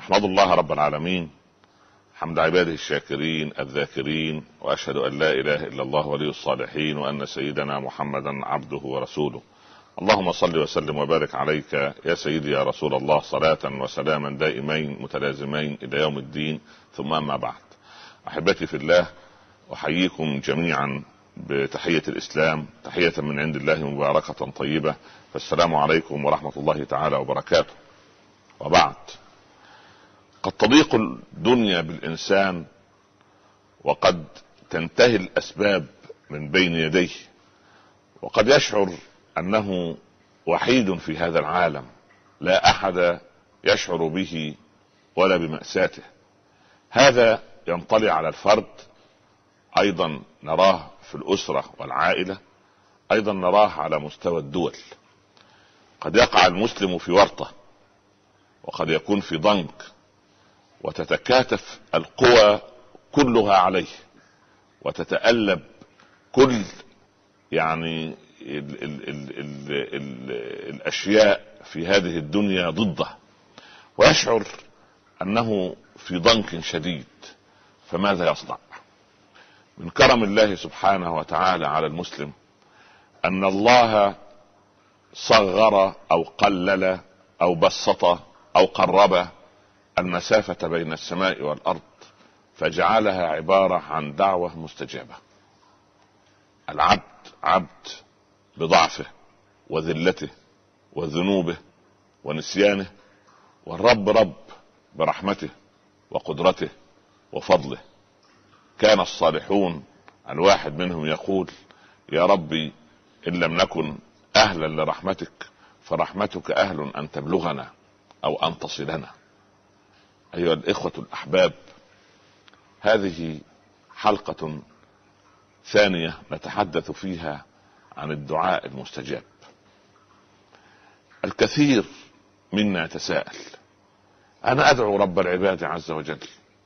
احمد الله رب العالمين حمد عباده الشاكرين الذاكرين، واشهد ان لا اله الا الله ولي الصالحين، وان سيدنا محمدا عبده ورسوله. اللهم صل وسلم وبارك عليك يا سيدي يا رسول الله، صلاة وسلاما دائمين متلازمين الى يوم الدين، ثم اما بعد. احبتي في الله، احييكم جميعا بتحية الاسلام، تحية من عند الله مباركة طيبة، فالسلام عليكم ورحمة الله تعالى وبركاته. وبعد، قد تضيق الدنيا بالإنسان، وقد تنتهي الأسباب من بين يديه، وقد يشعر أنه وحيد في هذا العالم، لا أحد يشعر به ولا بمأساته. هذا ينطلي على الفرد، أيضا نراه في الأسرة والعائلة، أيضا نراه على مستوى الدول. قد يقع المسلم في ورطة، وقد يكون في ضنك، وتتكاتف القوى كلها عليه، وتتألب كل ال ال ال ال ال الأشياء في هذه الدنيا ضده، ويشعر أنه في ضنك شديد. فماذا يصنع؟ من كرم الله سبحانه وتعالى على المسلم أن الله صغر أو قلل أو بسط أو قرب المسافة بين السماء والأرض، فجعلها عبارة عن دعوة مستجابة. العبد عبد بضعفه وذلته وذنوبه ونسيانه، والرب رب برحمته وقدرته وفضله. كان الصالحون الواحد منهم يقول: يا ربي، إن لم نكن أهلا لرحمتك فرحمتك أهل أن تبلغنا أو أن تصلنا. أيها الإخوة الأحباب، هذه حلقة ثانية نتحدث فيها عن الدعاء المستجاب. الكثير منا يتساءل: أنا أدعو رب العباد عز وجل،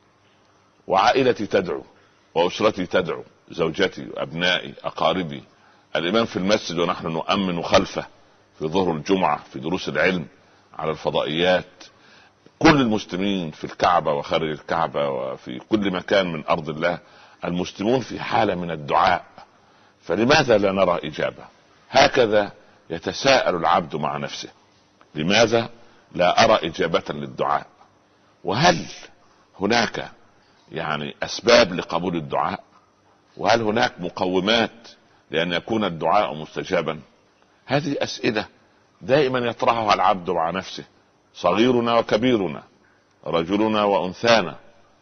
وعائلتي تدعو، وأسرتي تدعو، زوجتي وأبنائي أقاربي، الإمام في المسجد ونحن نؤمن خلفه في ظهر الجمعة، في دروس العلم على الفضائيات، كل المسلمين في الكعبة وخارج الكعبة وفي كل مكان من أرض الله، المسلمون في حالة من الدعاء. فلماذا لا نرى إجابة؟ هكذا يتساءل العبد مع نفسه: لماذا لا أرى إجابة للدعاء؟ وهل هناك أسباب لقبول الدعاء؟ وهل هناك مقومات لأن يكون الدعاء مستجابا؟ هذه أسئلة دائما يطرحها العبد مع نفسه، صغيرنا وكبيرنا، رجلنا وأنثانا،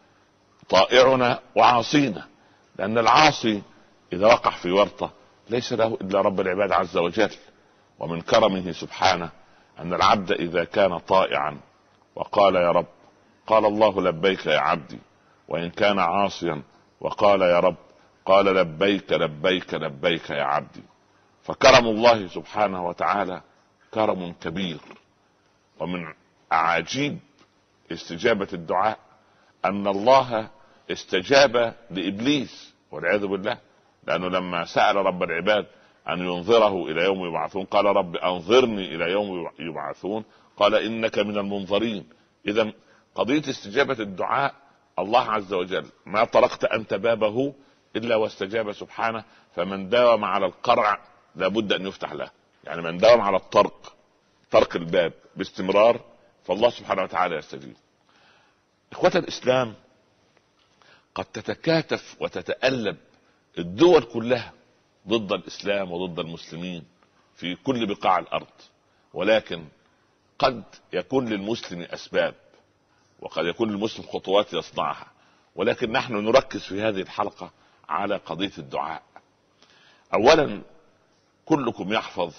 طائعنا وعاصينا. لأن العاصي إذا وقع في ورطة ليس له إلا رب العباد عز وجل. ومن كرمه سبحانه أن العبد إذا كان طائعا وقال يا رب، قال الله لبيك يا عبدي، وإن كان عاصيا وقال يا رب، قال لبيك لبيك لبيك يا عبدي. فكرم الله سبحانه وتعالى كرم كبير. ومن أعاجيب استجابة الدعاء أن الله استجاب لإبليس والعياذ بالله، لأنه لما سأل رب العباد أن ينظره إلى يوم يبعثون قال رب أنظرني إلى يوم يبعثون، قال إنك من المنظرين. إذن قضية استجابة الدعاء الله عز وجل ما طرقت أنت بابه إلا واستجاب سبحانه. فمن داوم على القرع لابد أن يفتح له، من داوم على طرق الباب باستمرار فالله سبحانه وتعالى يستجيب. إخوة الإسلام، قد تتكاتف وتتألب الدول كلها ضد الإسلام وضد المسلمين في كل بقاع الأرض، ولكن قد يكون للمسلم أسباب، وقد يكون للمسلم خطوات يصنعها، ولكن نحن نركز في هذه الحلقة على قضية الدعاء. أولا، كلكم يحفظ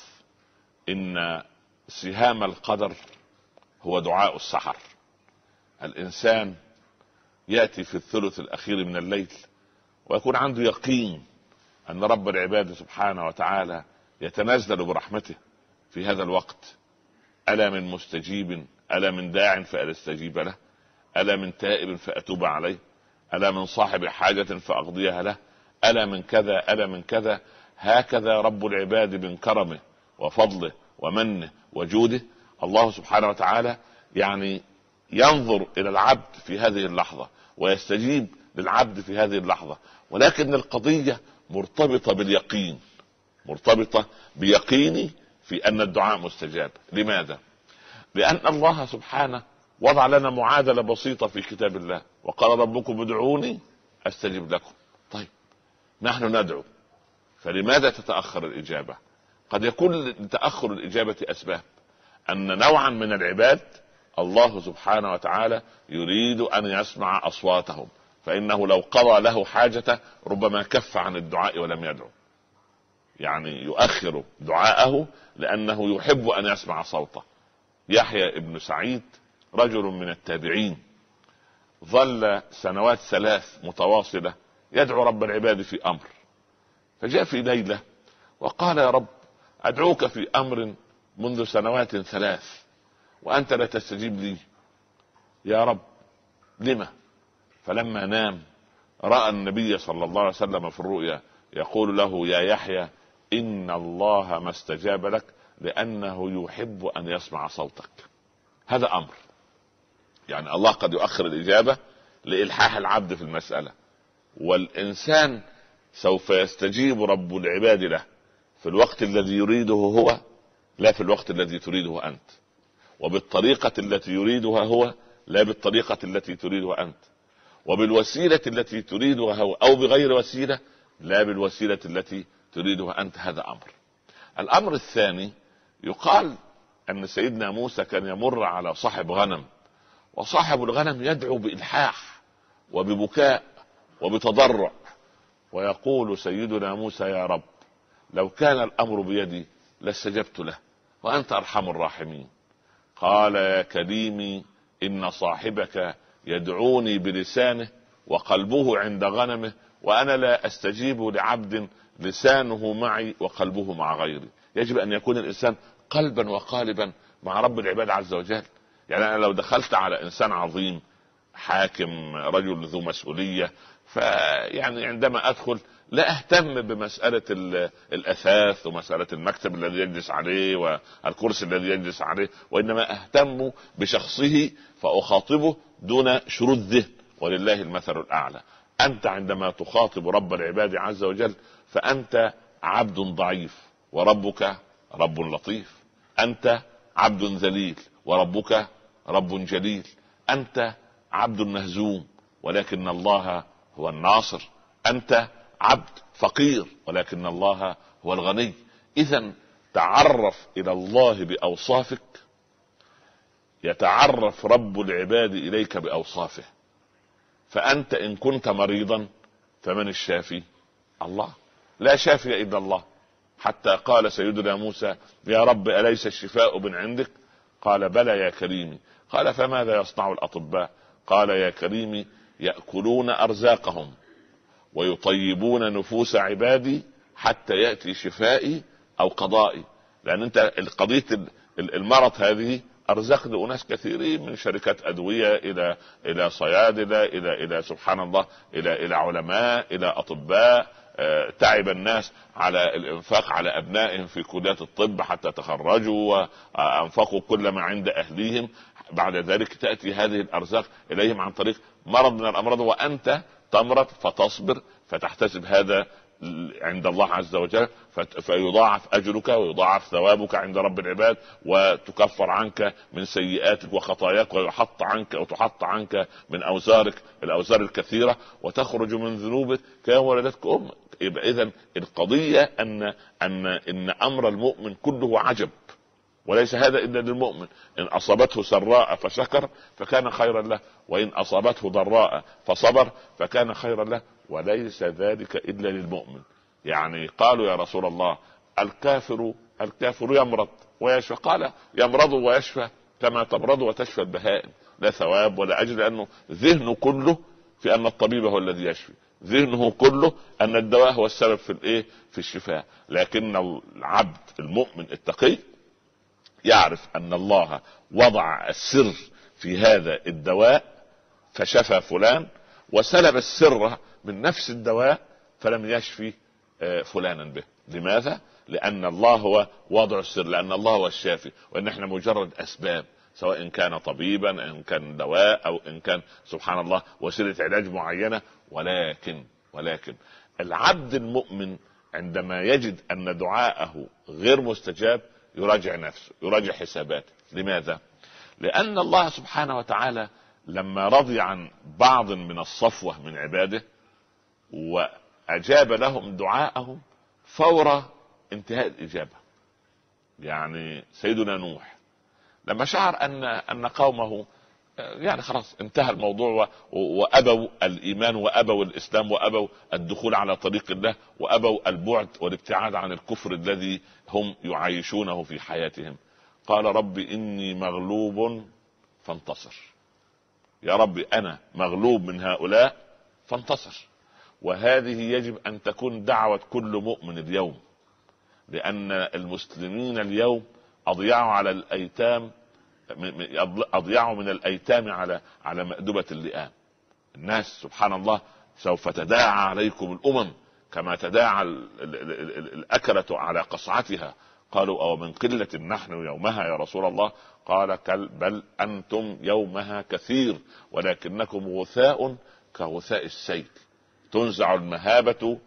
إن سهام القدر هو دعاء السحر. الإنسان يأتي في الثلث الأخير من الليل ويكون عنده يقين أن رب العباد سبحانه وتعالى يتنزل برحمته في هذا الوقت. ألا من مستجيب، ألا من داع فأستجيب له، ألا من تائب فأتوب عليه، ألا من صاحب حاجة فأقضيها له، ألا من كذا، ألا من كذا. هكذا رب العباد من كرمه وفضله ومنه وجوده الله سبحانه وتعالى ينظر الى العبد في هذه اللحظة ويستجيب للعبد في هذه اللحظة، ولكن القضية مرتبطة باليقين، مرتبطة بيقيني في ان الدعاء مستجاب. لماذا؟ لان الله سبحانه وضع لنا معادلة بسيطة في كتاب الله، وقال ربكم ادعوني استجب لكم. طيب نحن ندعو، فلماذا تتأخر الإجابة؟ قد يكون لتأخر الإجابة أسباب، أن نوعا من العباد الله سبحانه وتعالى يريد أن يسمع أصواتهم، فإنه لو قضى له حاجته ربما كف عن الدعاء ولم يدعو، يعني يؤخر دعاءه لأنه يحب أن يسمع صوته. يحيى ابن سعيد رجل من التابعين ظل سنوات 3 متواصلة يدعو رب العباد في أمر، فجاء في ليلة وقال يا رب أدعوك في أمر منذ سنوات 3 وأنت لا تستجيب لي، يا رب لما؟ فلما نام رأى النبي صلى الله عليه وسلم في الرؤيا يقول له يا يحيى إن الله ما استجاب لك لأنه يحب أن يسمع صوتك. هذا أمر، يعني الله قد يؤخر الإجابة لإلحاح العبد في المسألة، والإنسان سوف يستجيب رب العباد له في الوقت الذي يريده هو، لا في الوقت الذي تريده أنت، وبالطريقة التي يريدها هو لا بالطريقة التي تريدها أنت، وبالوسيلة التي تريدها هو أو بغير وسيلة لا بالوسيلة التي تريدها أنت. هذا أمر. الأمر الثاني، يقال أن سيدنا موسى كان يمر على صاحب غنم، وصاحب الغنم يدعو بإلحاح وببكاء وبتضرع، ويقول سيدنا موسى يا رب لو كان الأمر بيدي لاستجبت له وأنت أرحم الراحمين. قال يا كريمي إن صاحبك يدعوني بلسانه وقلبه عند غنمه، وأنا لا أستجيب لعبد لسانه معي وقلبه مع غيري. يجب أن يكون الإنسان قلبا وقالبا مع رب العباد عز وجل. يعني أنا لو دخلت على إنسان عظيم حاكم رجل ذو مسؤولية، فيعني عندما أدخل لا أهتم بمسألة الأثاث ومسألة المكتب الذي يجلس عليه والكرسي الذي يجلس عليه، وإنما أهتم بشخصه فأخاطبه دون شروط ذهن، ولله المثل الأعلى. أنت عندما تخاطب رب العباد عز وجل فأنت عبد ضعيف وربك رب لطيف، أنت عبد ذليل وربك رب جليل، أنت عبد مهزوم ولكن الله هو الناصر، أنت عبد فقير ولكن الله هو الغني. إذن تعرف إلى الله بأوصافك يتعرف رب العباد إليك بأوصافه. فأنت إن كنت مريضا فمن الشافي؟ الله، لا شافي إلا الله. حتى قال سيدنا موسى يا رب أليس الشفاء من عندك؟ قال بلى يا كريمي. قال فماذا يصنع الأطباء؟ قال يا كريمي يأكلون أرزاقهم ويطيبون نفوس عبادي حتى يأتي شفائي أو قضائي. لأن أنت قضية المرض هذه أرزاق لأناس كثيرين، من شركات أدوية إلى صيادلة إلى سبحان الله إلى علماء إلى أطباء. تعب الناس على الإنفاق على أبنائهم في كليات الطب حتى تخرجوا وأنفقوا كل ما عند أهليهم. بعد ذلك تأتي هذه الأرزاق إليهم عن طريق مرض من الأمراض، وأنت تمرض فتصبر فتحتسب هذا عند الله عز وجل، فيضاعف أجرك ويضاعف ثوابك عند رب العباد، وتكفر عنك من سيئاتك وخطاياك، وتحط عنك من أوزارك الأوزار الكثيرة، وتخرج من ذنوبك كيوم ولدتك أمك. يبقى إذن القضية أن أمر المؤمن كله عجب، وليس هذا إلا للمؤمن. إن أصابته سراء فشكر فكان خيرا له، وإن أصابته ضراء فصبر فكان خيرا له، وليس ذلك إلا للمؤمن. يعني قالوا يا رسول الله الكافر يمرض ويشفى؟ قال يمرض ويشفى كما تمرض وتشفى البهائم، لا ثواب ولا أجر، لأنه ذهنه كله في أن الطبيب هو الذي يشفي، ذهنه كله أن الدواء هو السبب في الشفاء. لكن العبد المؤمن التقي يعرف أن الله وضع السر في هذا الدواء فشفى فلان، وسلب السر من نفس الدواء فلم يشفي فلانا به. لماذا؟ لأن الله هو وضع السر، لأن الله هو الشافي، وإن احنا مجرد أسباب سواء كان طبيبا، ان كان دواء، او ان كان سبحان الله وسيله علاج معينه. ولكن العبد المؤمن عندما يجد ان دعاءه غير مستجاب يراجع نفسه، يراجع حساباته. لماذا؟ لان الله سبحانه وتعالى لما رضي عن بعض من الصفوة من عباده واجاب لهم دعاءهم فور انتهاء الاجابة. يعني سيدنا نوح لما شعر ان قومه يعني خلاص انتهى الموضوع وابوا الايمان وابوا الاسلام وابوا الدخول على طريق الله وابوا البعد والابتعاد عن الكفر الذي هم يعيشونه في حياتهم، قال رب اني مغلوب فانتصر. يا رب انا مغلوب من هؤلاء فانتصر. وهذه يجب ان تكون دعوة كل مؤمن اليوم، لان المسلمين اليوم اضيعوا على الايتام، اضيعوا من الايتام على مأدبة اللئام. الناس سبحان الله سوف تداعى عليكم الامم كما تداعى الاكلة على قصعتها. قالوا او من قلة نحن يومها يا رسول الله؟ قال بل انتم يومها كثير ولكنكم غثاء كغثاء السيل، تنزع المهابة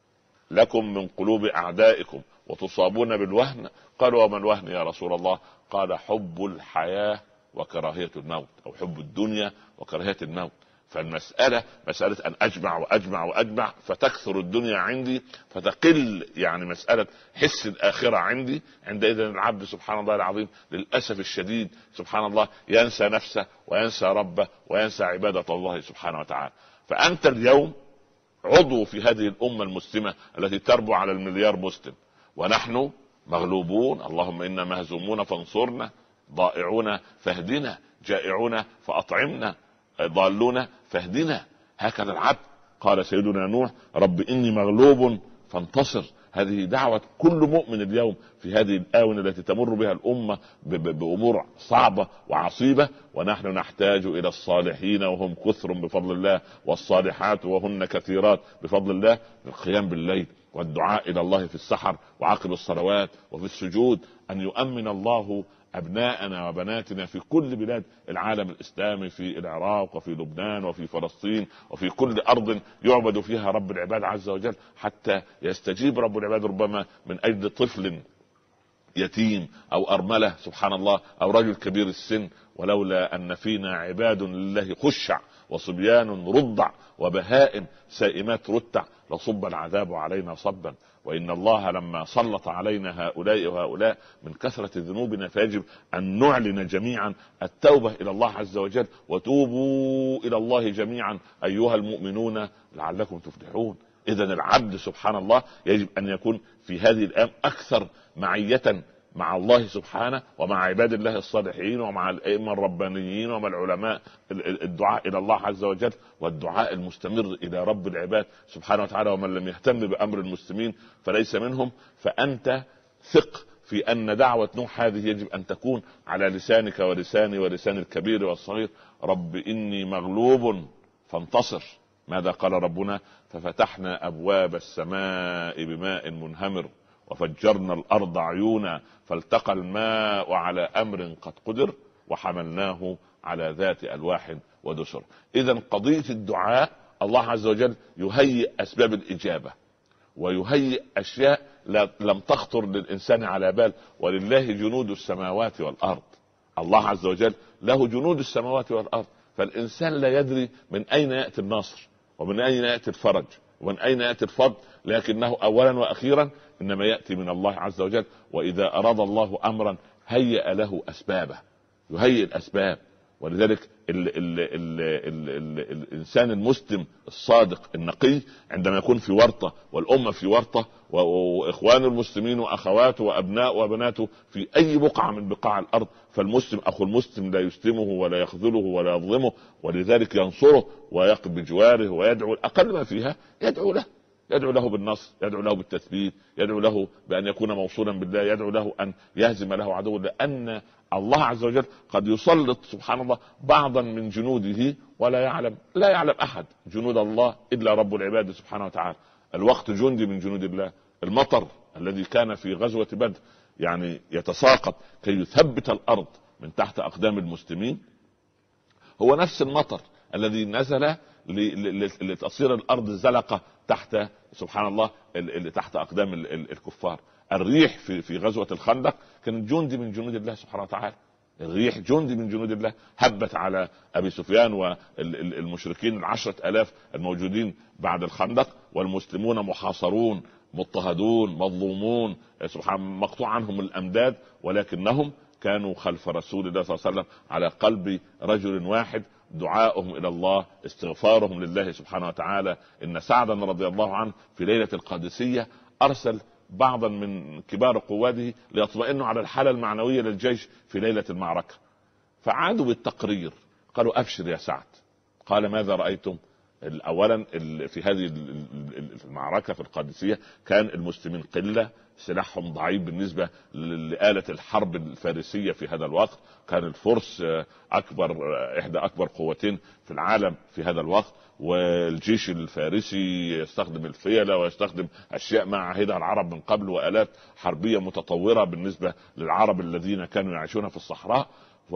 لكم من قلوب اعدائكم وتصابون بالوهن. قالوا وما الوهن يا رسول الله؟ قال حب الحياة وكراهية الموت، او حب الدنيا وكراهية الموت. فالمسألة مسألة ان اجمع واجمع واجمع فتكثر الدنيا عندي فتقل يعني مسألة حس الاخرة عندي. عندئذ العبد سبحان الله العظيم للأسف الشديد سبحان الله ينسى نفسه وينسى ربه وينسى عبادة الله سبحانه وتعالى. فأنت اليوم عضو في هذه الأمة المسلمة التي تربو على المليار مسلم، ونحن مغلوبون، اللهم إنا مهزومون فانصرنا، ضائعون فاهدنا، جائعون فأطعمنا، ضالون فاهدنا. هكذا العبد. قال سيدنا نوح رب إني مغلوب فانتصر. هذه دعوة كل مؤمن اليوم في هذه الآونة التي تمر بها الأمة بأمور صعبة وعصيبة، ونحن نحتاج إلى الصالحين وهم كثر بفضل الله، والصالحات وهن كثيرات بفضل الله، القيام بالليل والدعاء إلى الله في السحر وعقب الصلوات وفي السجود، أن يؤمن الله أبناءنا وبناتنا في كل بلاد العالم الإسلامي، في العراق وفي لبنان وفي فلسطين وفي كل أرض يعبد فيها رب العباد عز وجل، حتى يستجيب رب العباد ربما من أجل طفل يتيم أو أرملة سبحان الله أو رجل كبير السن. ولولا أن فينا عباد لله خشع وصبيان رضع وبهائم سائمات رتع لصب العذاب علينا صبا. وإن الله لما سلط علينا هؤلاء وهؤلاء من كثرة ذنوبنا فيجب أن نعلن جميعا التوبة إلى الله عز وجل، وتوبوا إلى الله جميعا أيها المؤمنون لعلكم تفلحون. إذن العبد سبحان الله يجب أن يكون في هذه الأيام أكثر معية مع الله سبحانه ومع عباد الله الصالحين ومع الأئمة الربانيين ومع العلماء، الدعاء إلى الله عز وجل والدعاء المستمر إلى رب العباد سبحانه وتعالى. ومن لم يهتم بأمر المسلمين فليس منهم. فأنت ثق في أن دعوة نوح هذه يجب أن تكون على لسانك ولساني ولسان الكبير والصغير. رب إني مغلوب فانتصر. ماذا قال ربنا؟ ففتحنا أبواب السماء بماء منهمر وفجرنا الأرض عيونا فالتقى الماء على أمر قد قدر وحملناه على ذات ألواح ودسر. إذن قضية الدعاء الله عز وجل يهيئ أسباب الإجابة ويهيئ أشياء لم تخطر للإنسان على بال. ولله جنود السماوات والأرض. الله عز وجل له جنود السماوات والأرض. فالإنسان لا يدري من أين يأتي النصر ومن أين يأتي الفرج ومن أين يأتي الفضل، لكنه أولا وأخيرا إنما يأتي من الله عز وجل. وإذا أراد الله أمرا هيئ له أسبابه، يهيئ الأسباب. ولذلك الإنسان المسلم الصادق النقي عندما يكون في ورطة والأمة في ورطة وإخوان المسلمين وأخواته وأبناء وبناته في أي بقعة من بقاع الأرض، فالمسلم أخو المسلم لا يسلمه ولا يخذله ولا يظلمه، ولذلك ينصره ويقف بجواره ويدعو الأقل ما فيها، يدعو له، يدعو له بالنصر، يدعو له بالتثبيت، يدعو له بأن يكون موصولا بالله، يدعو له أن يهزم له عدو. لأن الله عز وجل قد يسلط سبحان الله بعضا من جنوده ولا يعلم أحد جنود الله إلا رب العباد سبحانه وتعالى. الوقت جندي من جنود الله. المطر الذي كان في غزوة بدر يعني يتساقط كي يثبت الأرض من تحت أقدام المسلمين هو نفس المطر الذي نزل لتصير الأرض زلقة تحت سبحان الله تحت أقدام الكفار. الريح في غزوة الخندق كانت جندي من جنود الله سبحانه وتعالى. الريح جندي من جنود الله، هبت على أبي سفيان والمشركين 10,000 الموجودين بعد الخندق، والمسلمون محاصرون مضطهدون مظلومون سبحان مقطوع عنهم الأمداد، ولكنهم كانوا خلف رسول الله صلى الله عليه وسلم على قلب رجل واحد، دعاؤهم إلى الله، استغفارهم لله سبحانه وتعالى. إن سعدا رضي الله عنه في ليلة القادسية أرسل بعضا من كبار قواته ليطمئنوا على الحالة المعنوية للجيش في ليلة المعركة، فعادوا بالتقرير قالوا أبشر يا سعد. قال ماذا رأيتم؟ اولا في هذه المعركه في القادسيه كان المسلمين قله، سلاحهم ضعيف بالنسبه لآلة الحرب الفارسيه في هذا الوقت. كان الفرس احدى اكبر قوتين في العالم في هذا الوقت، والجيش الفارسي يستخدم الفيلة ويستخدم اشياء ما عهدها العرب من قبل، وآلات حربيه متطوره بالنسبه للعرب الذين كانوا يعيشون في الصحراء.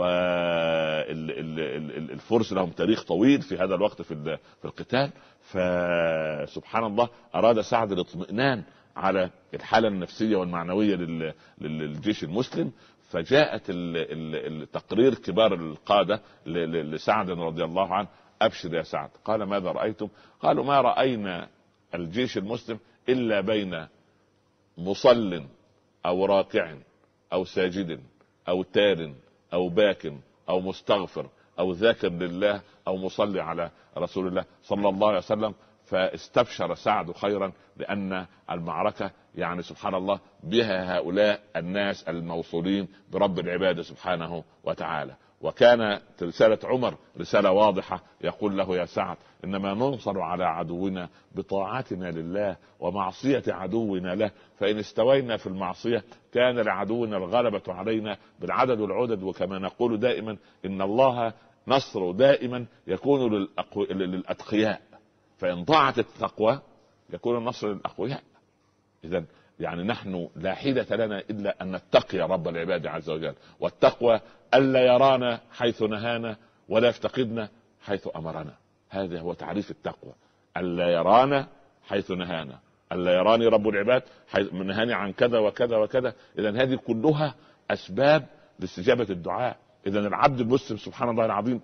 والفرس لهم تاريخ طويل في هذا الوقت في القتال. فسبحان الله أراد سعد الاطمئنان على الحالة النفسية والمعنوية للجيش المسلم، فجاءت التقرير كبار القادة لسعد رضي الله عنه: أبشر يا سعد. قال ماذا رأيتم؟ قالوا ما رأينا الجيش المسلم إلا بين مصل أو راكع أو ساجد أو تار أو باك أو مستغفر أو ذاكر لله أو مصلي على رسول الله صلى الله عليه وسلم. فاستبشر سعد خيرا، لأن المعركة يعني سبحان الله بها هؤلاء الناس الموصولين برب العباد سبحانه وتعالى. وكان رسالة عمر رسالة واضحة، يقول له: يا سعد، إنما ننصر على عدونا بطاعتنا لله ومعصية عدونا له، فإن استوينا في المعصية كان لعدونا الغلبة علينا بالعدد والعدد. وكما نقول دائما إن الله نصر دائما يكون للأتقياء، فإن ضاعت التقوى يكون النصر للأقوياء. إذن يعني نحن لا حيلة لنا إلا أن نتقي رب العباد عز وجل، والتقوى ألا يرانا حيث نهانا ولا يفتقدنا حيث أمرنا. هذا هو تعريف التقوى، ألا يرانا حيث نهانا، ألا يراني رب العباد حيث نهاني عن كذا وكذا وكذا. إذن هذه كلها أسباب لاستجابة الدعاء. إذن العبد المسلم سبحان الله العظيم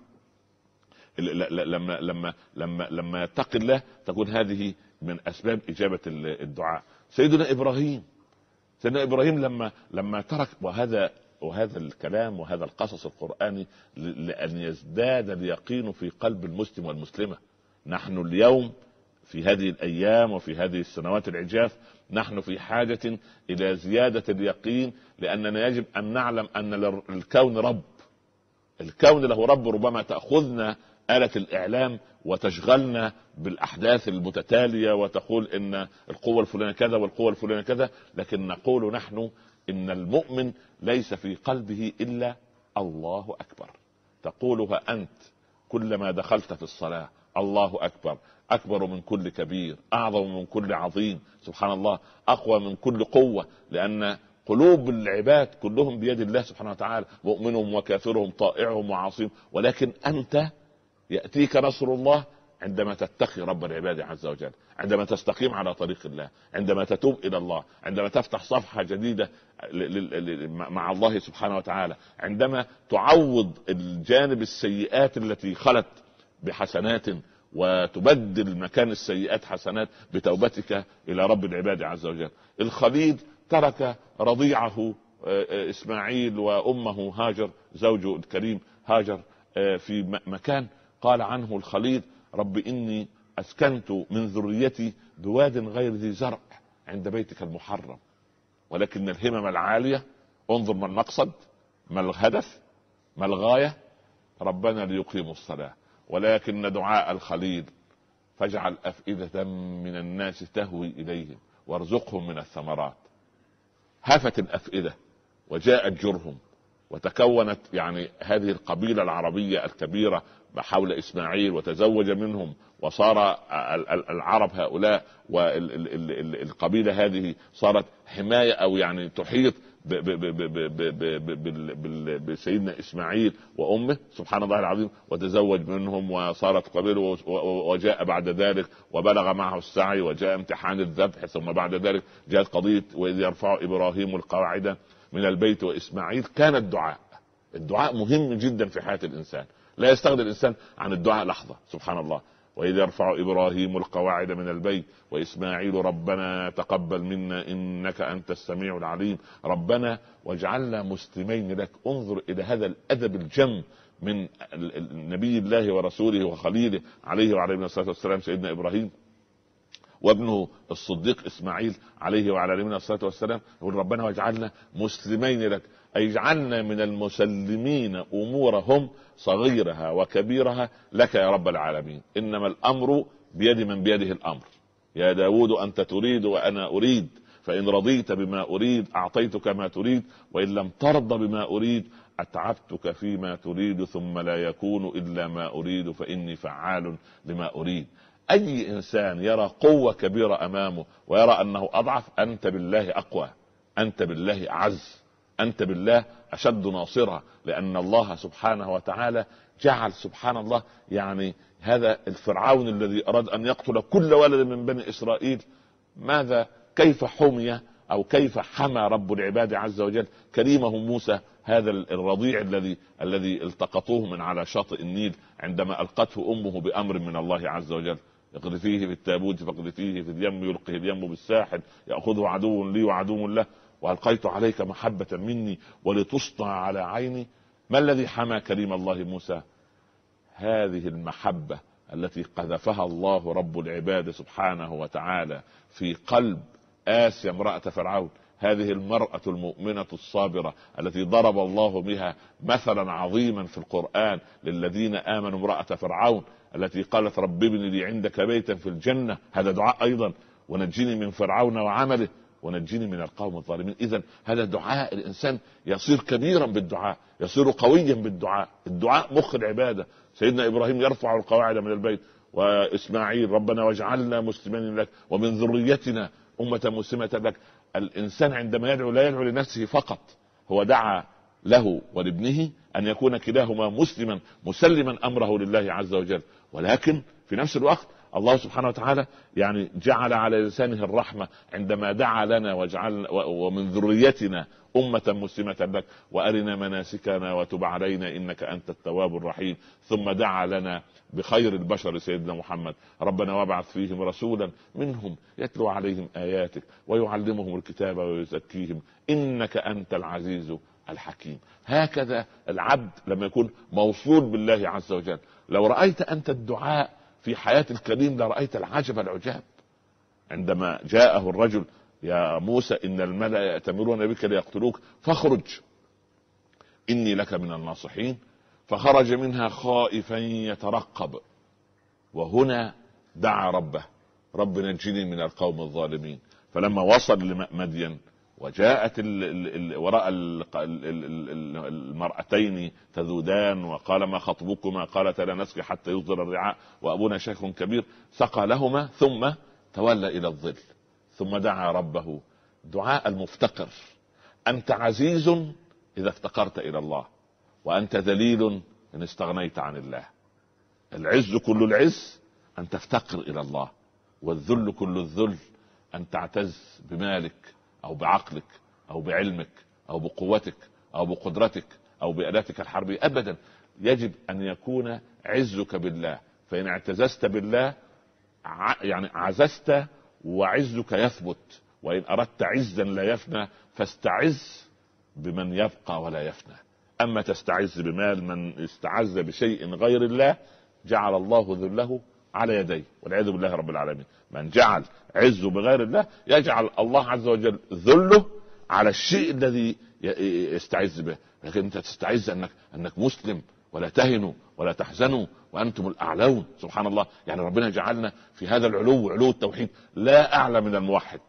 لما يتقي الله تكون هذه من أسباب إجابة الدعاء. سيدنا إبراهيم لما ترك، وهذا الكلام وهذا القصص القرآني لأن يزداد اليقين في قلب المسلم والمسلمة. نحن اليوم في هذه الأيام وفي هذه السنوات العجاف نحن في حاجة إلى زيادة اليقين، لأننا يجب أن نعلم أن الكون رب، الكون له رب. ربما تأخذنا آلة الإعلام وتشغلنا بالأحداث المتتالية وتقول إن القوة الفلانية كذا والقوة الفلانية كذا، لكن نقول نحن إن المؤمن ليس في قلبه إلا الله أكبر. تقولها أنت كلما دخلت في الصلاة: الله أكبر، أكبر من كل كبير، أعظم من كل عظيم، سبحان الله، أقوى من كل قوة، لأن قلوب العباد كلهم بيد الله سبحانه وتعالى، مؤمنهم وكافرهم، طائعهم وعاصيهم. ولكن أنت يأتيك نصر الله عندما تتقي رب العباد عز وجل، عندما تستقيم على طريق الله، عندما تتوب إلى الله، عندما تفتح صفحة جديدة مع الله سبحانه وتعالى، عندما تعوض الجانب السيئات التي خلت بحسنات وتبدل مكان السيئات حسنات بتوبتك إلى رب العباد عز وجل. الخليل ترك رضيعه إسماعيل وأمه هاجر زوجه الكريم هاجر في مكان قال عنه الخليل: رب إني أسكنت من ذريتي بواد غير ذي زرع عند بيتك المحرم. ولكن الهمم العالية، انظر ما المقصد، ما الهدف، ما الغاية، ربنا ليقيموا الصلاة. ولكن دعاء الخليل: فاجعل أفئدة من الناس تهوي إليهم وارزقهم من الثمرات. هفت الأفئدة وجاءت جرهم، وتكونت يعني هذه القبيلة العربية الكبيرة حول إسماعيل، وتزوج منهم، وصار العرب هؤلاء والقبيلة هذه صارت حماية أو يعني تحيط بسيدنا اسماعيل وامه سبحان الله العظيم، وتزوج منهم وصارت قبيله، وجاء بعد ذلك وبلغ معه السعي وجاء امتحان الذبح، ثم بعد ذلك جاءت قضيه واذ يرفع ابراهيم القواعد من البيت واسماعيل. كان الدعاء مهم جدا في حياه الانسان، لا يستغني الانسان عن الدعاء لحظه. سبحان الله، وإذ يرفع إبراهيم القواعد من البيت وإسماعيل ربنا تقبل منا إنك أنت السميع العليم ربنا واجعلنا مسلمين لك. انظر إلى هذا الأدب الجم من نبي الله ورسوله وخليله عليه وعلى الصلاة والسلام سيدنا إبراهيم، وابنه الصديق إسماعيل عليه وعلى نبينا الصلاة والسلام، يقول ربنا واجعلنا مسلمين لك، أي اجعلنا من المسلمين أمورهم صغيرها وكبيرها لك يا رب العالمين، إنما الأمر بيد من بيده الأمر. يا داود أنت تريد وأنا أريد، فإن رضيت بما أريد أعطيتك ما تريد، وإن لم ترض بما أريد أتعبتك فيما تريد، ثم لا يكون إلا ما أريد فإني فعال لما أريد. أي إنسان يرى قوة كبيرة أمامه ويرى أنه أضعف، أنت بالله أقوى، أنت بالله أعز، أنت بالله أشد ناصرة، لأن الله سبحانه وتعالى جعل سبحان الله يعني هذا الفرعون الذي أراد أن يقتل كل ولد من بني إسرائيل، ماذا كيف حمي أو كيف حمى رب العباد عز وجل كريمه موسى، هذا الرضيع الذي التقطوه من على شاطئ النيل عندما ألقته أمه بأمر من الله عز وجل، اقذفيه في التابوت فاقذفيه في اليم يلقه اليم بالساحل يأخذه عدو لي وعدو له وألقيت عليك محبة مني ولتصنع على عيني. ما الذي حمى كريم الله موسى؟ هذه المحبة التي قذفها الله رب العباد سبحانه وتعالى في قلب آسيا امرأة فرعون، هذه المرأة المؤمنة الصابرة التي ضرب الله بها مثلا عظيما في القرآن للذين آمنوا، امرأة فرعون التي قالت رب ابن لي عندك بيتا في الجنة، هذا دعاء أيضا، ونجني من فرعون وعمله ونجني من القوم الظالمين. إذن هذا دعاء، الإنسان يصير كبيرا بالدعاء، يصير قويا بالدعاء، الدعاء مخ العبادة. سيدنا إبراهيم يرفع القواعد من البيت، وإسماعيل ربنا واجعلنا مسلمين لك ومن ذريتنا أمة مسلمة لك. الإنسان عندما يدعو لا يدعو لنفسه فقط، هو دعا له ولابنه أن يكون كلاهما مسلما مسلما أمره لله عز وجل، ولكن في نفس الوقت الله سبحانه وتعالى يعني جعل على لسانه الرحمة عندما دعا لنا واجعلنا ومن ذريتنا أمة مسلمة لك وأرنا مناسكنا وتب علينا إنك أنت التواب الرحيم. ثم دعا لنا بخير البشر سيدنا محمد، ربنا وابعث فيهم رسولا منهم يتلو عليهم آياتك ويعلمهم الكتاب ويزكيهم إنك أنت العزيز الحكيم. هكذا العبد لما يكون موصول بالله عز وجل، لو رأيت أنت الدعاء في حياة الكريم لرأيت العجب العجاب. عندما جاءه الرجل يا موسى إن الملأ يأتمرون بك ليقتلوك فاخرج إني لك من الناصحين، فخرج منها خائفا يترقب، وهنا دعا ربه رب نجني من القوم الظالمين. فلما وصل لمدين وجاءت وراء المرأتين تذودان وقال ما خطبكما قالت لا نسقي حتى يصدر الرعاء وأبونا شيخ كبير، سقى لهما ثم تولى إلى الظل، ثم دعا ربه دعاء المفتقر. أنت عزيز إذا افتقرت إلى الله، وأنت ذليل إن استغنيت عن الله. العز كل العز أن تفتقر إلى الله، والذل كل الذل أن تعتز بمالك أو بعقلك أو بعلمك أو بقوتك أو بقدرتك أو بآلاتك الحربية. أبدا، يجب أن يكون عزك بالله، فإن اعتززت بالله يعني عززت وعزك يثبت، وإن أردت عزا لا يفنى فاستعز بمن يبقى ولا يفنى. أما تستعز بمال، من استعز بشيء غير الله جعل الله ذله على يديه والعياذ بالله رب العالمين. من جعل عزه بغير الله يجعل الله عز وجل ذله على الشيء الذي يستعز به. لكن انت تستعز انك مسلم، ولا تهنوا ولا تحزنوا وانتم الاعلون. سبحان الله، يعني ربنا جعلنا في هذا العلو، علو التوحيد، لا اعلى من الموحد،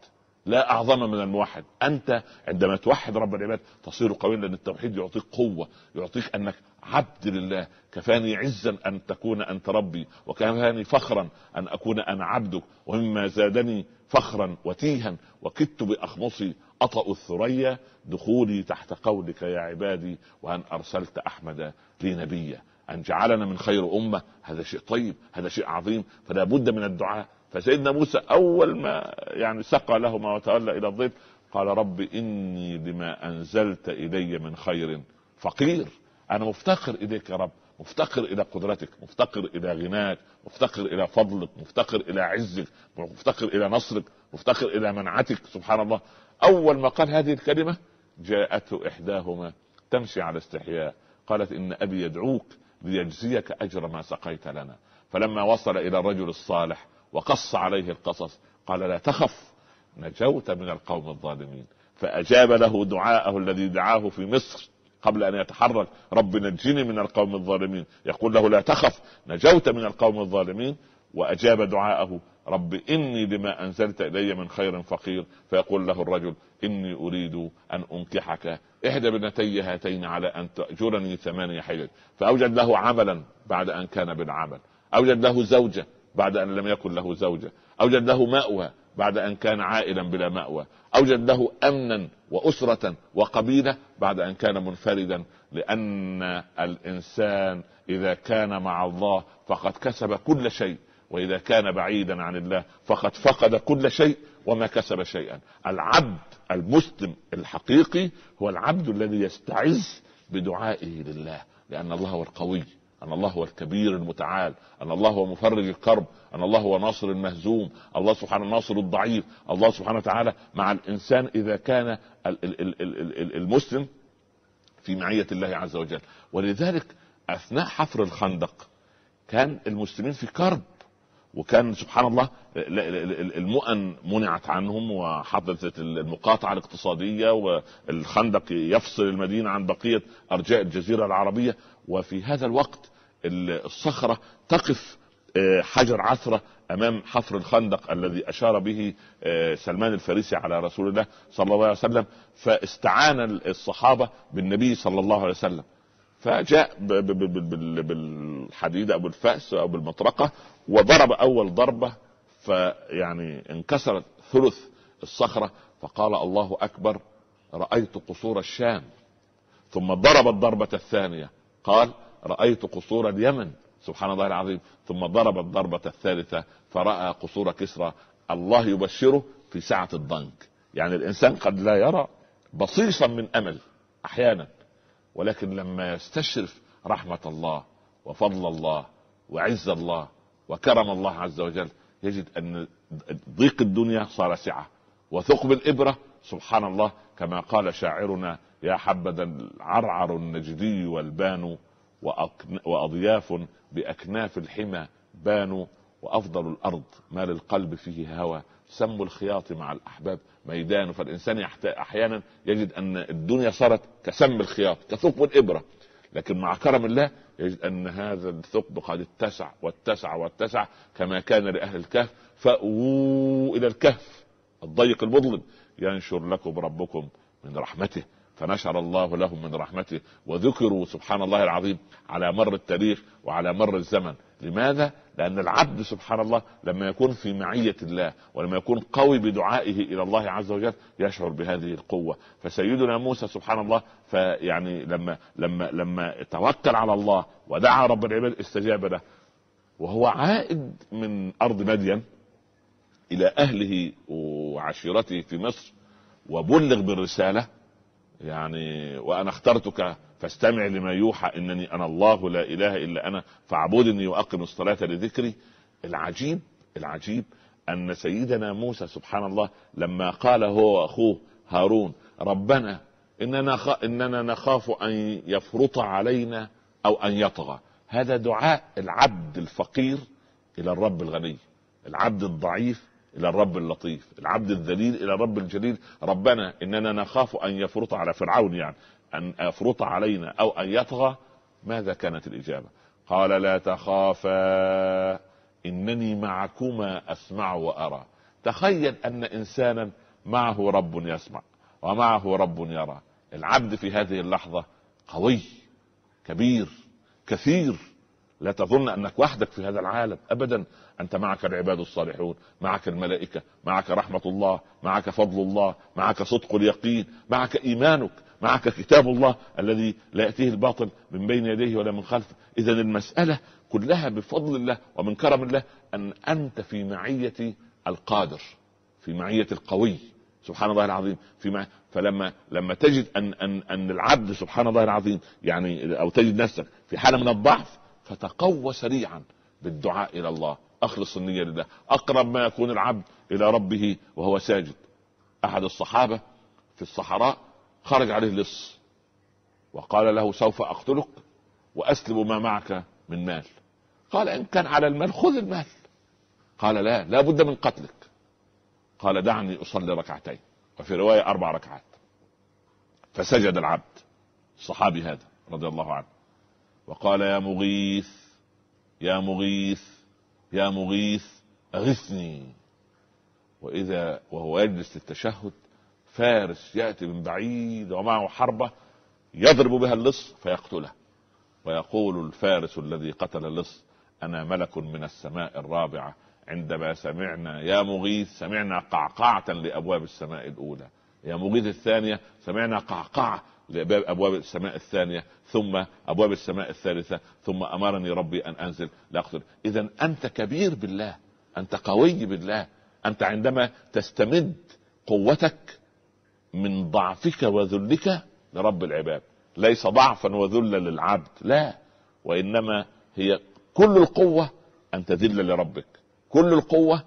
لا اعظم من الموحد. انت عندما توحد رب العباد تصير قويا، لان التوحيد يعطيك قوه، يعطيك انك عبد لله. كفاني عزا ان تكون انت ربي، وكفاني فخرا ان اكون انا عبدك، ومما زادني فخرا وتيها وكدت باخمصي اطأ الثريا دخولي تحت قولك يا عبادي، وان ارسلت احمد لي نبيا. ان جعلنا من خير امه، هذا شيء طيب، هذا شيء عظيم، فلا بد من الدعاء. فسيدنا موسى اول ما يعني سقى لهما وتولى الى الظل قال رب اني لما انزلت الي من خير فقير. انا مفتقر اليك يا رب، مفتقر الى قدرتك، مفتقر الى غناك، مفتقر الى فضلك، مفتقر الى عزك، مفتقر الى نصرك، مفتقر الى منعتك. سبحان الله. اول ما قال هذه الكلمة جاءته احداهما تمشي على استحياء قالت ان ابي يدعوك ليجزيك اجر ما سقيت لنا. فلما وصل الى الرجل الصالح وقص عليه القصص قال لا تخف نجوت من القوم الظالمين. فاجاب له دعاءه الذي دعاه في مصر قبل ان يتحرك، رب نجني من القوم الظالمين، يقول له لا تخف نجوت من القوم الظالمين. واجاب دعاءه رب اني لما انزلت الي من خير فقير. فيقول له الرجل اني اريد ان انكحك احدى ابنتي هاتين على ان تأجرني 8 حجج. فاوجد له عملا بعد ان كان بالعمل، اوجد له زوجة بعد ان لم يكن له زوجة، اوجد له مأوى بعد ان كان عائلا بلا مأوى، اوجد له امنا واسرة وقبيلة بعد ان كان منفردا. لان الانسان اذا كان مع الله فقد كسب كل شيء، واذا كان بعيدا عن الله فقد فقد كل شيء وما كسب شيئا. العبد المسلم الحقيقي هو العبد الذي يستعز بدعائه لله، لان الله هو القوي، ان الله هو الكبير المتعال، ان الله هو مفرج الكرب، ان الله هو ناصر المهزوم، الله سبحانه ناصر الضعيف. الله سبحانه وتعالى مع الانسان اذا كان المسلم في معية الله عز وجل. ولذلك اثناء حفر الخندق كان المسلمين في كرب، وكان سبحان الله المؤن منعت عنهم، وحدثت المقاطعة الاقتصادية، والخندق يفصل المدينة عن بقية أرجاء الجزيرة العربية. وفي هذا الوقت الصخرة تقف حجر عثرة أمام حفر الخندق الذي أشار به سلمان الفارسي على رسول الله صلى الله عليه وسلم. فاستعان الصحابة بالنبي صلى الله عليه وسلم، فجاء بالحديد او بالفأس او بالمطرقة وضرب اول ضربة، فيعني انكسرت ثلث الصخرة. فقال الله اكبر رأيت قصور الشام. ثم ضرب الضربة الثانية قال رأيت قصور اليمن. سبحان الله العظيم. ثم ضرب الضربة الثالثة فرأى قصور كسرى. الله يبشره في ساعة الضنك. يعني الانسان قد لا يرى بصيصا من امل احيانا، ولكن لما يستشرف رحمة الله وفضل الله وعز الله وكرم الله عز وجل يجد ان ضيق الدنيا صار سعة، وثقب الإبرة سبحان الله كما قال شاعرنا يا حبذا العرعر النجدي والبان وأضياف بأكناف الحمى بانوا، وأفضل الأرض ما للقلب فيه هوى سم الخياط مع الأحباب ميدان. فالإنسان أحيانا يجد أن الدنيا صارت كسم الخياط كثقب الإبرة، لكن مع كرم الله يجد أن هذا الثقب قد اتسع واتسع واتسع كما كان لأهل الكهف. فأووا إلى الكهف الضيق المظلم ينشر لكم ربكم من رحمته، فنشر الله لهم من رحمته وذكروا سبحان الله العظيم على مر التاريخ وعلى مر الزمن. لماذا؟ لأن العبد سبحان الله لما يكون في معية الله ولما يكون قوي بدعائه إلى الله عز وجل يشعر بهذه القوة. فسيدنا موسى سبحان الله فيعني لما توكل على الله ودعا رب العباد استجاب له، وهو عائد من أرض مدين إلى أهله وعشيرته في مصر وبلغ بالرسالة، يعني وأنا اخترتك فاستمع لما يوحى إنني أنا الله لا إله إلا أنا فاعبدني وأقم الصلاة لذكري. العجيب أن سيدنا موسى سبحان الله لما قال هو وأخوه هارون ربنا إننا نخاف أن يفرط علينا أو أن يطغى، هذا دعاء العبد الفقير إلى الرب الغني، العبد الضعيف إلى الرب اللطيف، العبد الذليل إلى الرب الجليل. ربنا إننا نخاف أن يفرط على فرعون، يعني أن يفرط علينا أو أن يطغى. ماذا كانت الإجابة؟ قال لا تخافا إنني معكما أسمع وأرى. تخيل أن إنسانا معه رب يسمع ومعه رب يرى. العبد في هذه اللحظة قوي كبير كثير. لا تظن انك وحدك في هذا العالم ابدا، انت معك العباد الصالحون، معك الملائكة، معك رحمة الله، معك فضل الله، معك صدق اليقين، معك ايمانك، معك كتاب الله الذي لا يأتيه الباطل من بين يديه ولا من خلفه. اذا المسألة كلها بفضل الله ومن كرم الله ان انت في معية القادر، في معية القوي سبحان الله العظيم. فلما تجد ان العبد سبحان الله العظيم يعني او تجد نفسك في حالة من الضعف، فتقوى سريعا بالدعاء الى الله، اخلص النية لله. اقرب ما يكون العبد الى ربه وهو ساجد. احد الصحابة في الصحراء خرج عليه لص وقال له سوف اقتلك واسلب ما معك من مال. قال ان كان على المال خذ المال. قال لا بد من قتلك. قال دعني اصلي ركعتين، وفي رواية 4 ركعات. فسجد العبد الصحابي هذا رضي الله عنه وقال يا مغيث يا مغيث يا مغيث اغثني. واذا وهو يجلس للتشهد فارس يأتي من بعيد ومعه حربة يضرب بها اللص فيقتله، ويقول الفارس الذي قتل اللص انا ملك من السماء الرابعة، عندما سمعنا يا مغيث سمعنا قعقعة لابواب السماء الاولى، يا مغيث الثانية سمعنا قعقعة لابواب السماء الثانية، ثم ابواب السماء الثالثة، ثم امرني ربي ان انزل لاقتل. اذا انت كبير بالله، انت قوي بالله. انت عندما تستمد قوتك من ضعفك وذلك لرب العباد، ليس ضعفا وذلا للعبد، لا، وانما هي كل القوة ان تذل لربك، كل القوة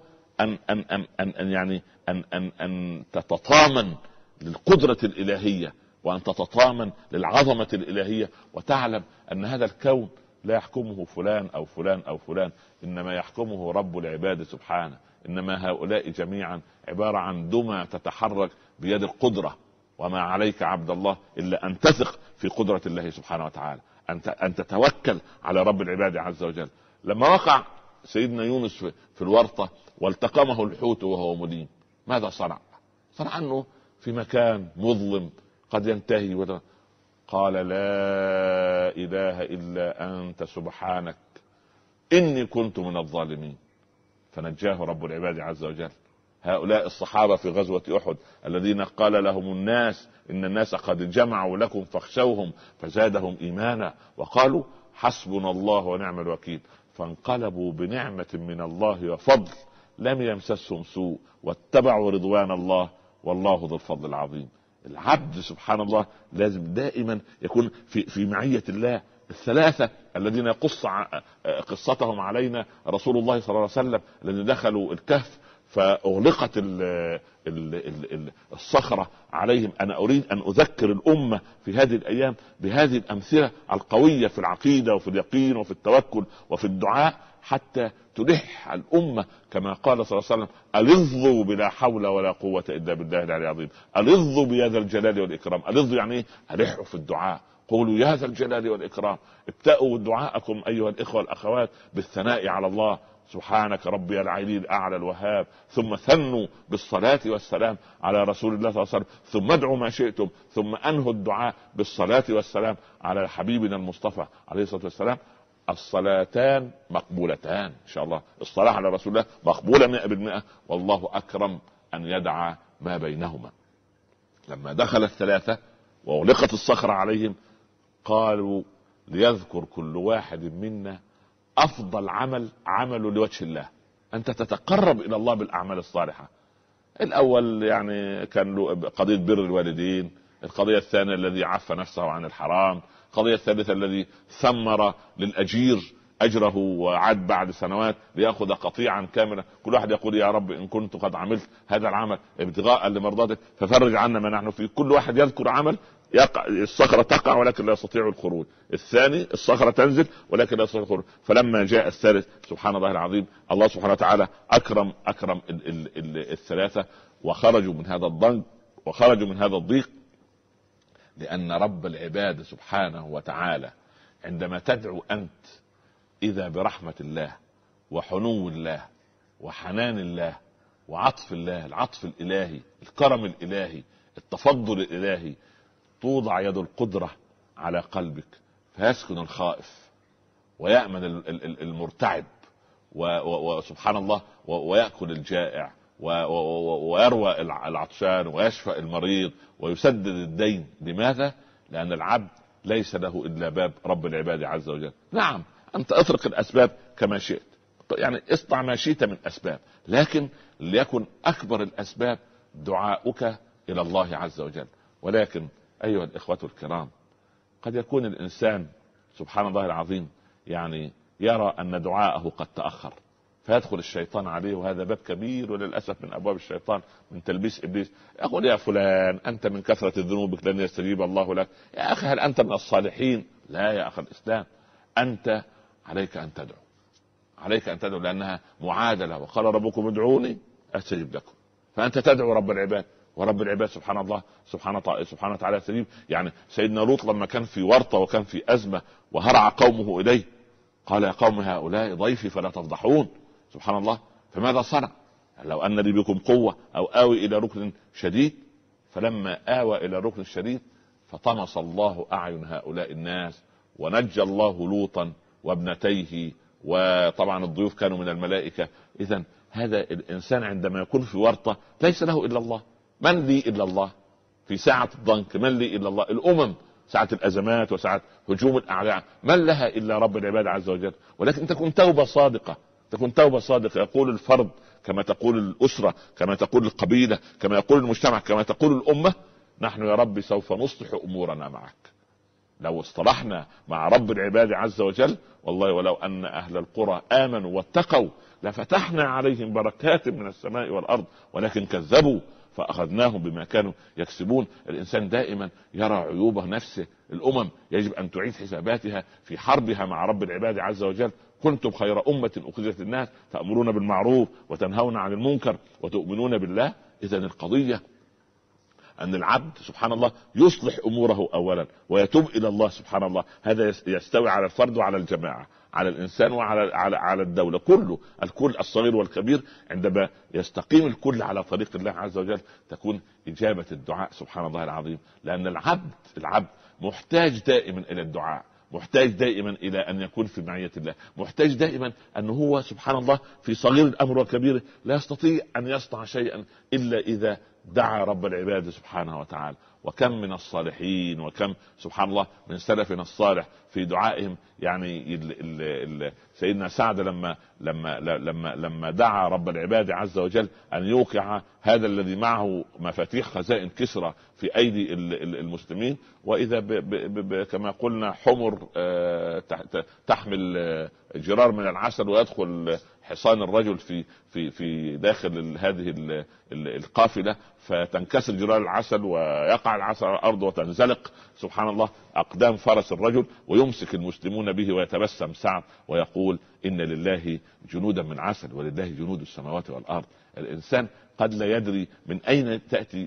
ان تتطامن للقدرة الالهية، وان تتطامن للعظمة الالهية، وتعلم ان هذا الكون لا يحكمه فلان او فلان او فلان، انما يحكمه رب العباد سبحانه. انما هؤلاء جميعا عبارة عن دمى تتحرك بيد القدرة، وما عليك عبد الله الا ان تثق في قدرة الله سبحانه وتعالى، ان تتوكل على رب العباد عز وجل. لما وقع سيدنا يونس في الورطة والتقمه الحوت وهو مليم، ماذا صنع؟ صنع انه في مكان مظلم قد ينتهي قال لا اله الا انت سبحانك اني كنت من الظالمين، فنجاه رب العباد عز وجل. هؤلاء الصحابة في غزوة احد الذين قال لهم الناس ان الناس قد جمعوا لكم فاخشوهم فزادهم ايمانا وقالوا حسبنا الله ونعم الوكيل، فانقلبوا بنعمة من الله وفضل لم يمسسهم سوء واتبعوا رضوان الله والله ذو الفضل العظيم. العبد سبحان الله لازم دائما يكون في معية الله. الثلاثة الذين يقص قصتهم علينا رسول الله صلى الله عليه وسلم الذين دخلوا الكهف فأغلقت الصخرة عليهم. أنا أريد أن أذكر الأمة في هذه الأيام بهذه الأمثلة القوية في العقيدة وفي اليقين وفي التوكل وفي الدعاء، حتى تلح الأمة كما قال صلى الله عليه وسلم ألظوا بلا حول ولا قوة إلا بالله العلي العظيم. ألظوا بهذا الجلال والإكرام. ألظوا يعني إيه؟ ألحوا في الدعاء، قولوا يا ذا الجلال والإكرام. ابتأوا دعاءكم أيها الإخوة والأخوات بالثناء على الله سبحانك ربي العلي الأعلى الوهاب، ثم ثنوا بالصلاة والسلام على رسول الله صلى الله عليه وسلم، ثم ادعوا ما شئتم، ثم أنهوا الدعاء بالصلاة والسلام على حبيبنا المصطفى عليه الصلاة والسلام. الصلاتان مقبولتان إن شاء الله. الصلاة على رسول الله مقبولة 100%، والله أكرم أن يدعى ما بينهما. لما دخل الثلاثة وأغلقت الصخرة عليهم قالوا ليذكر كل واحد منا افضل عمله لوجه الله. انت تتقرب الى الله بالاعمال الصالحة. الاول يعني كان له قضية بر الوالدين، القضية الثانية الذي عف نفسه عن الحرام، القضية الثالثة الذي ثمر للاجير اجره وعاد بعد سنوات ليأخذ قطيعا كاملا. كل واحد يقول يا رب ان كنت قد عملت هذا العمل ابتغاء لمرضاتك ففرج عنا ما نحن فيه. كل واحد يذكر عمل يقع، الصخرة تقع ولكن لا يستطيع الخروج، الثاني الصخرة تنزل ولكن لا يستطيع الخروج. فلما جاء الثالث سبحان الله العظيم الله سبحانه وتعالى اكرم الثلاثة وخرجوا من هذا الضنك وخرجوا من هذا الضيق. لان رب العباد سبحانه وتعالى عندما تدعو انت اذا برحمة الله وحنو الله وحنان الله وعطف الله، العطف الالهي، الكرم الالهي، التفضل الالهي، توضع يد القدرة على قلبك فيسكن الخائف ويأمن المرتعب، وسبحان الله ويأكل الجائع ويروى العطشان ويشفى المريض ويسدد الدين. لماذا؟ لأن العبد ليس له إلا باب رب العباد عز وجل. نعم أنت اطرق الأسباب كما شئت، يعني اصنع ما شئت من أسباب، لكن ليكن أكبر الأسباب دعاؤك إلى الله عز وجل. ولكن أيها الإخوة الكرام، قد يكون الإنسان سبحان الله العظيم يعني يرى أن دعاءه قد تأخر، فيدخل الشيطان عليه، وهذا باب كبير وللأسف من أبواب الشيطان، من تلبيس إبليس. يقول يا فلان أنت من كثرة ذنوبك لن يستجيب الله لك. يا أخي هل أنت من الصالحين؟ لا يا أخ الإسلام، أنت عليك أن تدعو، عليك أن تدعو، لأنها معادلة، وقال ربكم ادعوني أستجب لكم. فأنت تدعو رب العباد، ورب العباد سبحان الله سبحانه وتعالى يستجيب. يعني سيدنا لوط لما كان في ورطة وكان في أزمة وهرع قومه إليه، قال يا قوم هؤلاء ضيفي فلا تفضحون. سبحان الله، فماذا صنع؟ لو أن لي بكم قوة أو آوي إلى ركن شديد. فلما آوى إلى ركن الشديد فطمس الله أعين هؤلاء الناس، ونجى الله لوطا وابنتيه، وطبعا الضيوف كانوا من الملائكة. إذن هذا الإنسان عندما يكون في ورطة ليس له إلا الله. من لي إلا الله؟ في ساعة الضنك من لي إلا الله؟ الأمم ساعة الأزمات وساعة هجوم الأعداء من لها إلا رب العباد عز وجل. ولكن تكون توبة صادقة، تكون توبة صادقة، يقول الفرد كما تقول الأسرة، كما تقول القبيلة، كما يقول المجتمع، كما تقول الأمة: نحن يا رب سوف نصلح أمورنا معك. لو اصطلحنا مع رب العباد عز وجل، والله ولو أن أهل القرى آمنوا واتقوا لفتحنا عليهم بركات من السماء والأرض، ولكن كذبوا فأخذناهم بما كانوا يكسبون. الإنسان دائما يرى عيوبه نفسه. الأمم يجب أن تعيد حساباتها في حربها مع رب العباد عز وجل. كنتم خير أمة أخرجت للناس تأمرون بالمعروف وتنهون عن المنكر وتؤمنون بالله. إذن القضية أن العبد سبحان الله يصلح أموره أولا ويتوب إلى الله سبحان الله. هذا يستوي على الفرد وعلى الجماعة، على الإنسان وعلى على الدولة كله، الكل الصغير والكبير. عندما يستقيم الكل على طريق الله عز وجل تكون إجابة الدعاء سبحان الله العظيم. لأن العبد محتاج دائما إلى الدعاء، محتاج دائما إلى أن يكون في معية الله، محتاج دائما أن هو سبحان الله في صغير الأمر وكبيره لا يستطيع أن يصنع شيئا إلا إذا دعا رب العباد سبحانه وتعالى. وكم من الصالحين وكم سبحان الله من سلفنا الصالح في دعائهم. يعني سيدنا سعد لما دعا رب العباد عز وجل أن يوقع هذا الذي معه مفاتيح خزائن كسرى في أيدي المسلمين، وإذا كما قلنا حمر تحمل جرار من العسل، ويدخل حصان الرجل في داخل هذه القافلة، فتنكسر جرار العسل ويقع العسل على الأرض وتنزلق سبحان الله أقدام فرس الرجل، ويمسك المسلمون به ويتبسم سعد ويقول: إن لله جنودا من عسل ولله جنود السماوات والأرض. الإنسان قد لا يدري من أين تأتي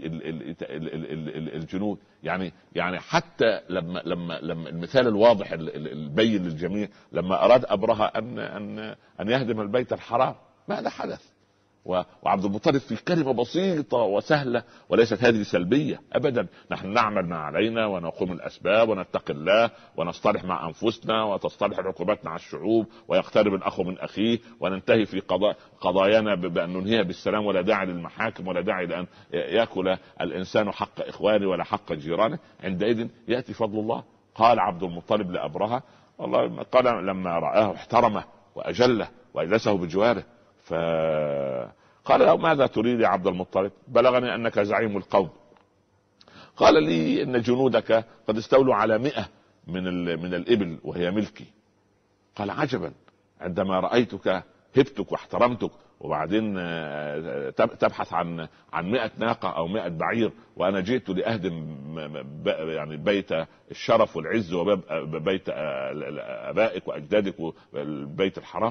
الجنود. يعني حتى لما المثال الواضح البين للجميع، لما أراد أبرهة أن يهدم البيت الحرام، ماذا حدث؟ وعبد المطلب في كلمة بسيطة وسهلة، وليست هذه سلبية أبدا. نحن نعمل ما علينا ونقوم الأسباب ونتقي الله ونصطلح مع أنفسنا وتصطلح العقوبات مع الشعوب، ويقترب الأخ من أخيه، وننتهي في قضايانا بأن ننهيها بالسلام، ولا داعي للمحاكم ولا داعي لأن يأكل الإنسان حق إخوانه ولا حق جيرانه. عندئذ يأتي فضل الله. قال عبد المطلب لأبرهة والله قال لما رآه احترمه وأجله وأجلسه بجواره، فقال له: ماذا تريد يا عبد المطلب؟ بلغني أنك زعيم القوم. قال لي: إن جنودك قد استولوا على 100 من الإبل وهي ملكي. قال: عجبا، عندما رأيتك هبتك واحترمتك، وبعدين تبحث عن 100 ناقة أو 100 بعير، وأنا جئت لأهدم يعني بيت الشرف والعز وبيت أبائك وأجدادك والبيت الحرام.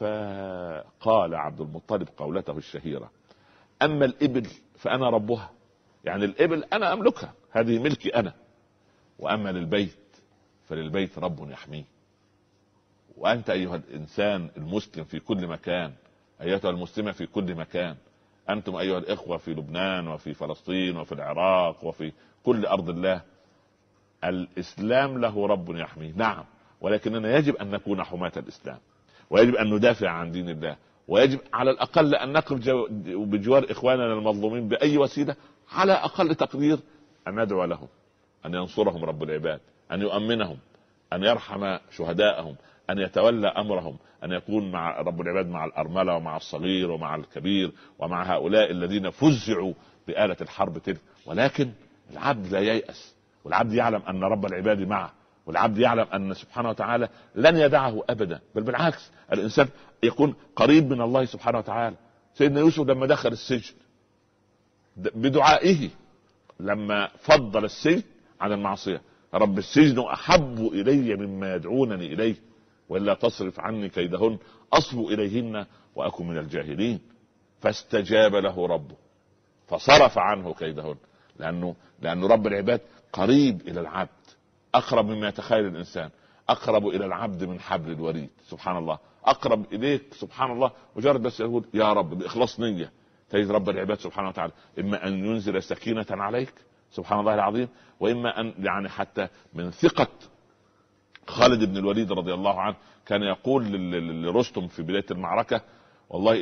فقال عبد المطلب قولته الشهيرة: أما الإبل فأنا ربها، يعني الإبل أنا أملكها، هذه ملكي أنا. وأما للبيت فللبيت رب يحميه. وأنت أيها الإنسان المسلم في كل مكان، أيتها المسلمة في كل مكان، أنتم أيها الإخوة في لبنان وفي فلسطين وفي العراق وفي كل أرض الله، الإسلام له رب يحميه، نعم، ولكننا يجب أن نكون حماة الإسلام، ويجب أن ندافع عن دين الله، ويجب على الأقل أن نقف بجوار إخواننا المظلومين بأي وسيلة، على أقل تقدير أن ندعو لهم، أن ينصرهم رب العباد، أن يؤمنهم، أن يرحم شهداءهم، أن يتولى أمرهم، أن يكون مع رب العباد مع الأرملة ومع الصغير ومع الكبير ومع هؤلاء الذين فزعوا بآلة الحرب تلك. ولكن العبد لا ييأس، والعبد يعلم أن رب العباد معه، والعبد يعلم أن سبحانه وتعالى لن يدعه أبدا، بل بالعكس الإنسان يكون قريب من الله سبحانه وتعالى. سيدنا يوسف لما دخل السجن بدعائه، لما فضل السجن عن المعصية، رب السجن أحب إلي مما يدعونني إليه، وإلا تصرف عني كيدهن أصب إليهن وأكن من الجاهلين. فاستجاب له ربه فصرف عنه كيدهن، لأنه رب العباد قريب إلى العبد، أقرب مما يتخيل الإنسان، أقرب إلى العبد من حبل الوريد، سبحان الله، أقرب إليك سبحان الله. مجرد بس يقول يا رب بإخلاص نية، تجد رب العباد سبحانه وتعالى إما أن ينزل سكينة عليك سبحان الله العظيم، وإما أن يعني حتى من ثقة خالد بن الوليد رضي الله عنه كان يقول لرستم في بداية المعركة: والله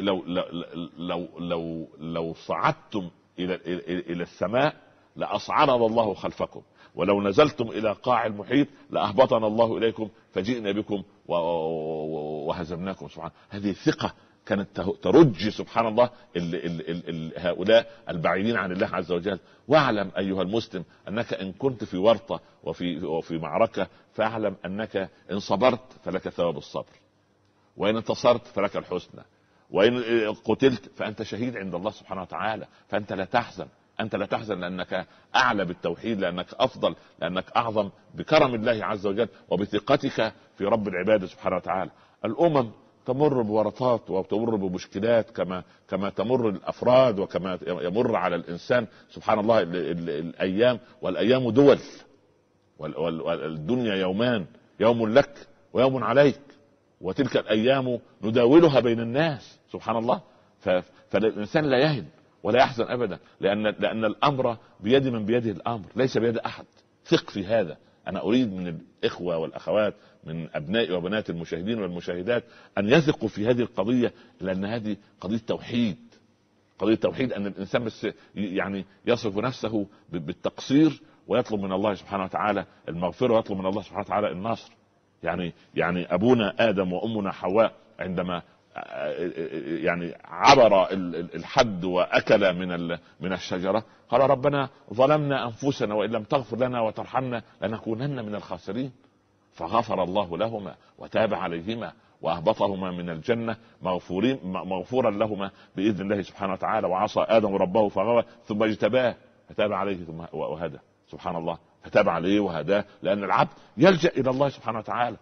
لو صعدتم إلى السماء لأصعدنا الله خلفكم، ولو نزلتم إلى قاع المحيط لأهبطنا الله إليكم فجئنا بكم وهزمناكم. سبحان، هذه ثقة كانت ترج سبحان الله هؤلاء البعيدين عن الله عز وجل. واعلم أيها المسلم أنك إن كنت في ورطة وفي معركة، فاعلم أنك إن صبرت فلك ثواب الصبر، وإن انتصرت فلك الحسنى، وإن قتلت فأنت شهيد عند الله سبحانه وتعالى. فأنت لا تحزن، أنت لا تحزن، لأنك أعلى بالتوحيد، لأنك أفضل، لأنك أعظم بكرم الله عز وجل وبثقتك في رب العباد سبحانه وتعالى. الأمم تمر بورطات وتمر بمشكلات كما تمر الأفراد وكما يمر على الإنسان سبحان الله الأيام، والأيام دول، والدنيا يومان، يوم لك ويوم عليك، وتلك الأيام نداولها بين الناس سبحان الله. فالإنسان لا يهن ولا يحزن أبدا، لأن الأمر بيد من بيده الأمر، ليس بيد أحد. ثق في هذا. أنا أريد من الإخوة والأخوات، من أبنائي وبنات المشاهدين والمشاهدات، أن يثقوا في هذه القضية، لأن هذه قضية توحيد، قضية توحيد. أن الإنسان بس يعني يصف نفسه بالتقصير ويطلب من الله سبحانه وتعالى المغفرة، ويطلب من الله سبحانه وتعالى النصر. يعني أبونا آدم وأمنا حواء عندما يعني عبر الحد وأكل من الشجرة، قال ربنا ظلمنا أنفسنا وإن لم تغفر لنا وترحمنا لنكونن من الخاسرين. فغفر الله لهما وتاب عليهما وأهبطهما من الجنة مغفورا لهما بإذن الله سبحانه وتعالى. وعصى آدم ربه فغوى ثم اجتباه فتاب عليه ثم وهدى، سبحان الله، فتاب عليه وهداه، لأن العبد يلجأ إلى الله سبحانه وتعالى.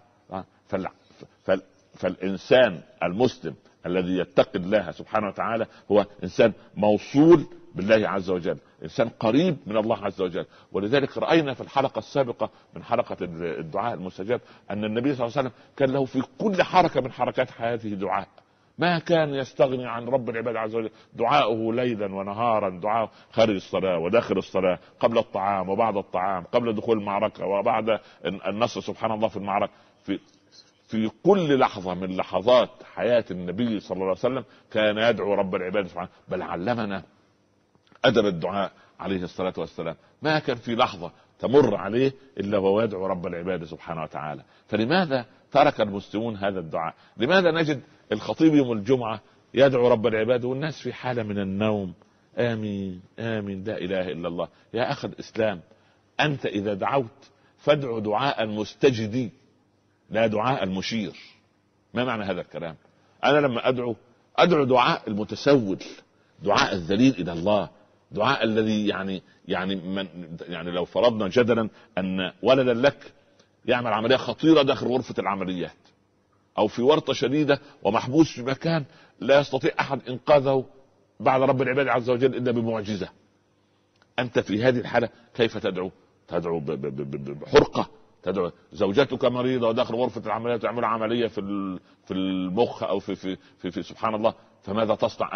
فالإنسان المسلم الذي يتقي الله سبحانه وتعالى هو إنسان موصول بالله عز وجل، إنسان قريب من الله عز وجل. ولذلك رأينا في الحلقة السابقة من حلقة الدعاء المستجاب أن النبي صلى الله عليه وسلم كان له في كل حركة من حركات حياته دعاء، ما كان يستغني عن رب العباد عز وجل. دعاؤه ليلا ونهارا، دعاء خارج الصلاة وداخل الصلاة، قبل الطعام وبعد الطعام، قبل دخول المعركة وبعد النصر سبحان الله في المعركة. في كل لحظة من لحظات حياة النبي صلى الله عليه وسلم كان يدعو رب العباد سبحانه، بل علمنا أدب الدعاء عليه الصلاة والسلام. ما كان في لحظة تمر عليه إلا وهو يدعو رب العباد سبحانه وتعالى. فلماذا ترك المسلمون هذا الدعاء؟ لماذا نجد الخطيب يوم الجمعة يدعو رب العباد والناس في حالة من النوم؟ آمين آمين لا إله إلا الله. يا أخي الإسلام، أنت إذا دعوت فادعو دعاء مستجدي لا دعاء المشير. ما معنى هذا الكلام؟ أنا لما أدعو دعاء المتسول، دعاء الذليل إلى الله، دعاء الذي يعني لو فرضنا جدلا أن ولدا لك يعمل عملية خطيرة داخل غرفة العمليات أو في ورطة شديدة ومحبوس في مكان لا يستطيع أحد إنقاذه بعد رب العباد عز وجل إلا بمعجزة، أنت في هذه الحالة كيف تدعو؟ تدعو بحرقة، تدعو زوجتك مريضة وداخل غرفة العمليات تعمل عملية في المخ أو في سبحان الله، فماذا تصنع أنت؟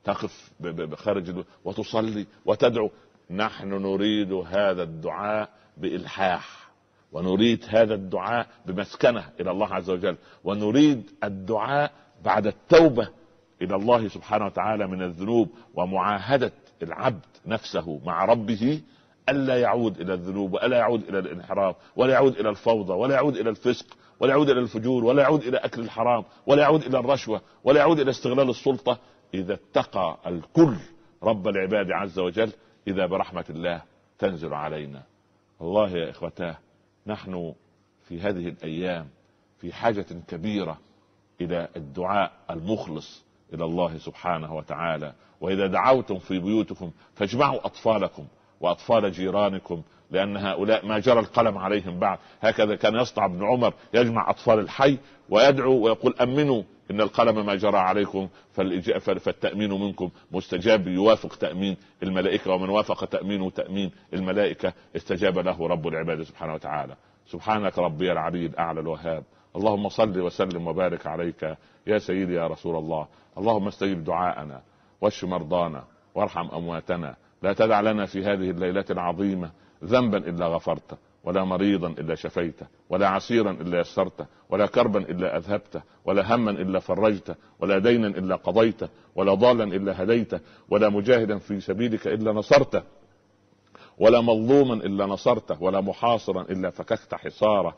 تقف بخارج وتصلي وتدعو. نحن نريد هذا الدعاء بإلحاح، ونريد هذا الدعاء بمسكنة إلى الله عز وجل، ونريد الدعاء بعد التوبة إلى الله سبحانه وتعالى من الذنوب، ومعاهدة العبد نفسه مع ربه ألا يعود إلى الذنوب، وألا يعود إلى الانحراف، ولا يعود إلى الفوضى، ولا يعود إلى الفسق، ولا يعود إلى الفجور، ولا يعود إلى أكل الحرام، ولا يعود إلى الرشوة، ولا يعود إلى استغلال السلطة. إذا اتقى الكل رب العباد عز وجل إذا برحمة الله تنزل علينا. والله يا إخوتاه، نحن في هذه الأيام في حاجة كبيرة إلى الدعاء المخلص إلى الله سبحانه وتعالى. وإذا دعوتم في بيوتكم فاجمعوا أطفالكم وأطفال جيرانكم، لأن هؤلاء ما جرى القلم عليهم بعد. هكذا كان يصنع ابن عمر، يجمع أطفال الحي ويدعو ويقول أمنوا إن القلم ما جرى عليكم فالتأمين منكم مستجاب، يوافق تأمين الملائكة، ومن وافق تأمينه تأمين الملائكة استجاب له رب العباد سبحانه وتعالى. سبحانك ربي العلي الأعلى الوهاب. اللهم صل وسلم وبارك عليك يا سيدي يا رسول الله. اللهم استجب دعاءنا واشف مرضانا وارحم أمواتنا. لا تدع لنا في هذه الليلة العظيمة ذنبا إلا غفرته، ولا مريضا إلا شفيته، ولا عسيرا إلا يسرته، ولا كربا إلا أذهبته، ولا هما إلا فرجته، ولا دينا إلا قضيته، ولا ضالا إلا هديته، ولا مجاهدا في سبيلك إلا نصرته، ولا مظلوما إلا نصرته، ولا محاصرا إلا فككت حصاره.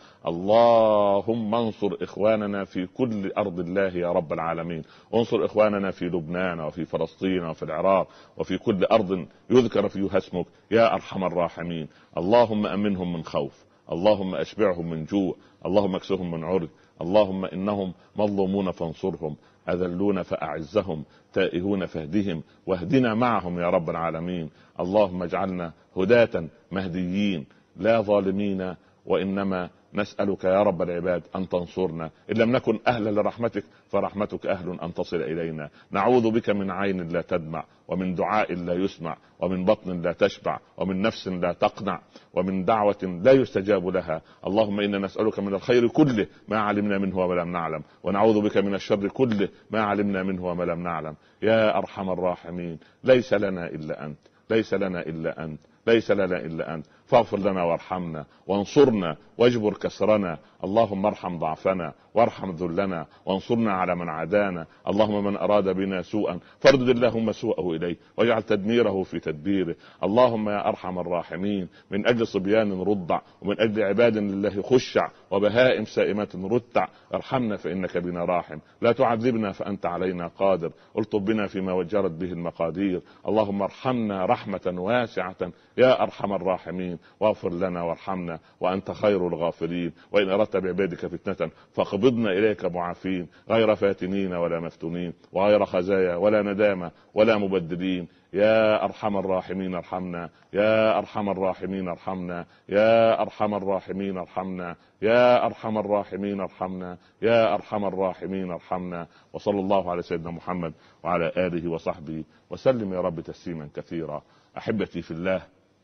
اللهم انصر إخواننا في كل أرض الله يا رب العالمين. انصر إخواننا في لبنان وفي فلسطين وفي العراق وفي كل أرض يذكر فيها اسمك يا أرحم الراحمين. اللهم أمنهم من خوف، اللهم أشبعهم من جوع، اللهم اكسهم من عرج. اللهم إنهم مظلومون فانصرهم، أذلون فأعزهم، تائهون فاهدهم، واهدنا معهم يا رب العالمين. اللهم اجعلنا هداة مهديين لا ظالمين، وإنما نسألك يا رب العباد أن تنصرنا. إن لم نكن أهلا لرحمتك فرحمتك أهل أن تصل إلينا. نعوذ بك من عين لا تدمع، ومن دعاء لا يسمع، ومن بطن لا تشبع، ومن نفس لا تقنع، ومن دعوة لا يستجاب لها. اللهم إنا نسألك من الخير كله ما علمنا منه وما لم نعلم، ونعوذ بك من الشر كله ما علمنا منه وما لم نعلم يا أرحم الراحمين. ليس لنا إلا أنت، ليس لنا إلا أنت، ليس لنا إلا أنت. فاغفر لنا وارحمنا وانصرنا واجبر كسرنا. اللهم ارحم ضعفنا وارحم ذلنا وانصرنا على من عادانا. اللهم من أراد بنا سوءا فاردد اللهم سوءه إليه واجعل تدميره في تدبيره. اللهم يا أرحم الراحمين، من أجل صبيان رضع، ومن أجل عباد لله خشع، وبهائم سائمات رتع، ارحمنا فإنك بنا راحم. لا تعذبنا فأنت علينا قادر. الطب بنا فيما وجرت به المقادير. اللهم ارحمنا رحمة واسعة يا أرحم الراحمين، واغفر لنا وارحمنا وأنت خير الغافرين. وإن أردت بعبادك فتنة فاقبضنا إليك معافين، غير فاتنين ولا مفتونين، وغير خزايا ولا ندامة ولا مبدلين. يا أرحم الراحمين ارحمنا، يا أرحم الراحمين ارحمنا، يا أرحم الراحمين ارحمنا، يا أرحم الراحمين ارحمنا، يا أرحم الراحمين ارحمنا. وصلى الله على سيدنا محمد وعلى آله وصحبه وسلم يا رب تسليما كثيرا. أحبتي في الله،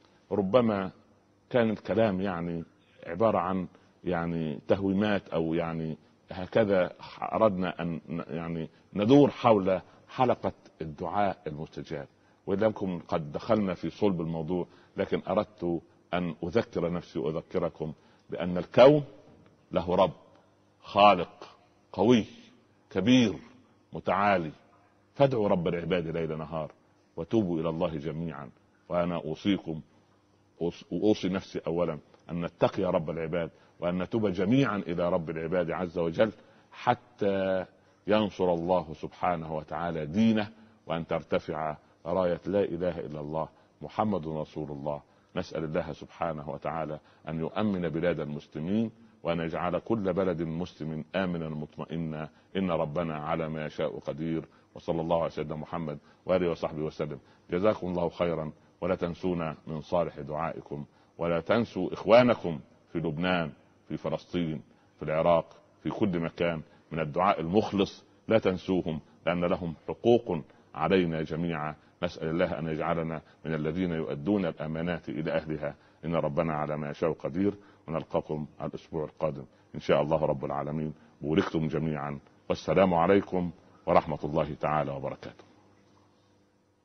ربما كان الكلام يعني عبارة عن يعني تهويمات، أو يعني هكذا أردنا أن يعني ندور حول حلقة الدعاء المستجاب، ولكم قد دخلنا في صلب الموضوع، لكن أردت أن أذكر نفسي وأذكركم بأن الكون له رب خالق قوي كبير متعالي. فادعوا رب العباد ليل نهار وتوبوا إلى الله جميعا. وأنا أوصيكم وأوصي نفسي أولا أن نتقي رب العباد، وأن نتوب جميعا إلى رب العباد عز وجل، حتى ينصر الله سبحانه وتعالى دينه، وأن ترتفع راية لا إله إلا الله محمد رسول الله. نسأل الله سبحانه وتعالى أن يؤمن بلاد المسلمين، وأن يجعل كل بلد مسلم آمنا مطمئنا. إن ربنا على ما يشاء قدير. وصلى الله على سيدنا محمد وآله وصحبه وسلم. جزاكم الله خيرا، ولا تنسونا من صالح دعائكم، ولا تنسوا إخوانكم في لبنان، في فلسطين، في العراق، في كل مكان من الدعاء المخلص. لا تنسوهم، لأن لهم حقوق علينا جميعا. نسأل الله أن يجعلنا من الذين يؤدون الأمانات إلى أهلها. إن ربنا على ما يشاء قدير. ونلقاكم الأسبوع القادم إن شاء الله رب العالمين. بوركتم جميعا، والسلام عليكم ورحمة الله تعالى وبركاته.